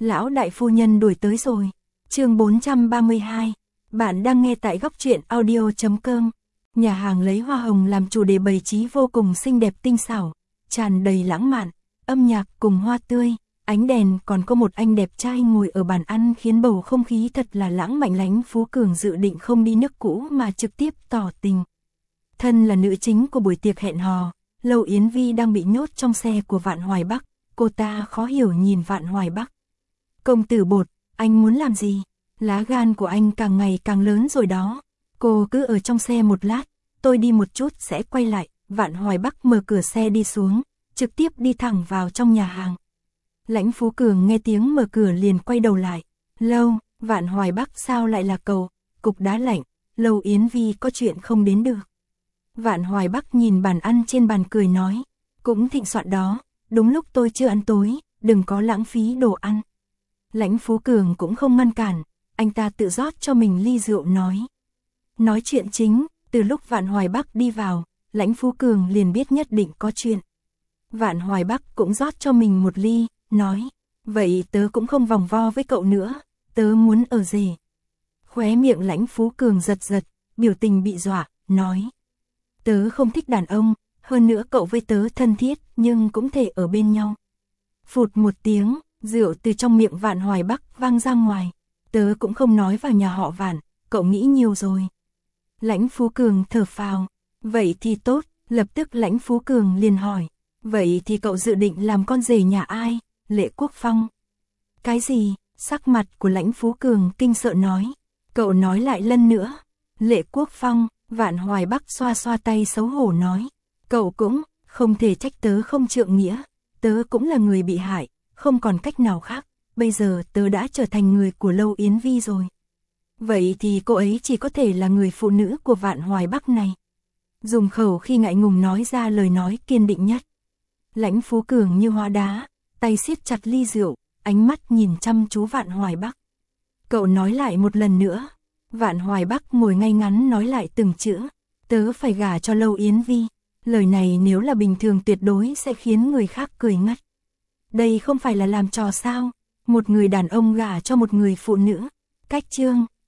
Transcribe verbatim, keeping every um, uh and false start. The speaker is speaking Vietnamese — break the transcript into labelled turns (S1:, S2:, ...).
S1: Lão đại phu nhân đuổi tới rồi. Chương bốn trăm ba mươi hai. Bạn đang nghe tại góc truyện audio chấm com. Nhà hàng lấy hoa hồng làm chủ đề bày trí vô cùng xinh đẹp tinh xảo, tràn đầy lãng mạn, âm nhạc cùng hoa tươi, ánh đèn, còn có một anh đẹp trai ngồi ở bàn ăn khiến bầu không khí thật là lãng mạn. Lãnh Phú Cường dự định không đi nước cũ mà trực tiếp tỏ tình. Thân là nữ chính của buổi tiệc hẹn hò, Lâu Yến Vi đang bị nhốt trong xe của Vạn Hoài Bắc, cô ta khó hiểu nhìn Vạn Hoài Bắc. Công tử Bột, anh muốn làm gì? Lá gan của anh càng ngày càng lớn rồi đó. Cô cứ ở trong xe một lát, tôi đi một chút sẽ quay lại. Vạn Hoài Bắc mở cửa xe đi xuống, trực tiếp đi thẳng vào trong nhà hàng. Lãnh Phú Cường nghe tiếng mở cửa liền quay đầu lại. Lâu, Vạn Hoài Bắc sao lại là cậu? Cục đá lạnh, Lâu Yến Vi có chuyện không đến được. Vạn Hoài Bắc nhìn bàn ăn trên bàn cười nói, cũng thịnh soạn đó, đúng lúc tôi chưa ăn tối, đừng có lãng phí đồ ăn. Lãnh Phú Cường cũng không ngăn cản, anh ta tự rót cho mình ly rượu nói. Nói chuyện chính, từ lúc Vạn Hoài Bắc đi vào, Lãnh Phú Cường liền biết nhất định có chuyện. Vạn Hoài Bắc cũng rót cho mình một ly, nói, vậy tớ cũng không vòng vo với cậu nữa, tớ muốn ở rể. Khóe miệng Lãnh Phú Cường giật giật, biểu tình bị dọa, nói. Tớ không thích đàn ông, hơn nữa cậu với tớ thân thiết, nhưng cũng thể ở bên nhau. Phụt một tiếng, rượu từ trong miệng Vạn Hoài Bắc vang ra ngoài. Tớ cũng không nói vào nhà họ Vạn, cậu nghĩ nhiều rồi. Lãnh Phú Cường thở phào. Vậy thì tốt, lập tức Lãnh Phú Cường liền hỏi. Vậy thì cậu dự định làm con rể nhà ai? Lệ Quốc Phong. Cái gì? Sắc mặt của Lãnh Phú Cường kinh sợ nói. Cậu nói lại lần nữa. Lệ Quốc Phong. Vạn Hoài Bắc xoa xoa tay xấu hổ nói. Cậu cũng, không thể trách tớ không trượng nghĩa. Tớ cũng là người bị hại, không còn cách nào khác. Bây giờ tớ đã trở thành người của Lâu Yến Vi rồi. Vậy thì cô ấy chỉ có thể là người phụ nữ của Vạn Hoài Bắc này. Dùng khẩu khi ngại ngùng nói ra lời nói kiên định nhất. Lãnh Phú Cường như hóa đá, tay siết chặt ly rượu, ánh mắt nhìn chăm chú Vạn Hoài Bắc. Cậu nói lại một lần nữa. Vạn Hoài Bắc ngồi ngay ngắn nói lại từng chữ. Tớ phải gả cho Lâu Yến Vi. Lời này nếu là bình thường tuyệt đối sẽ khiến người khác cười ngất. Đây không phải là làm trò sao? Một người đàn ông gả cho một người phụ nữ. Cách chương,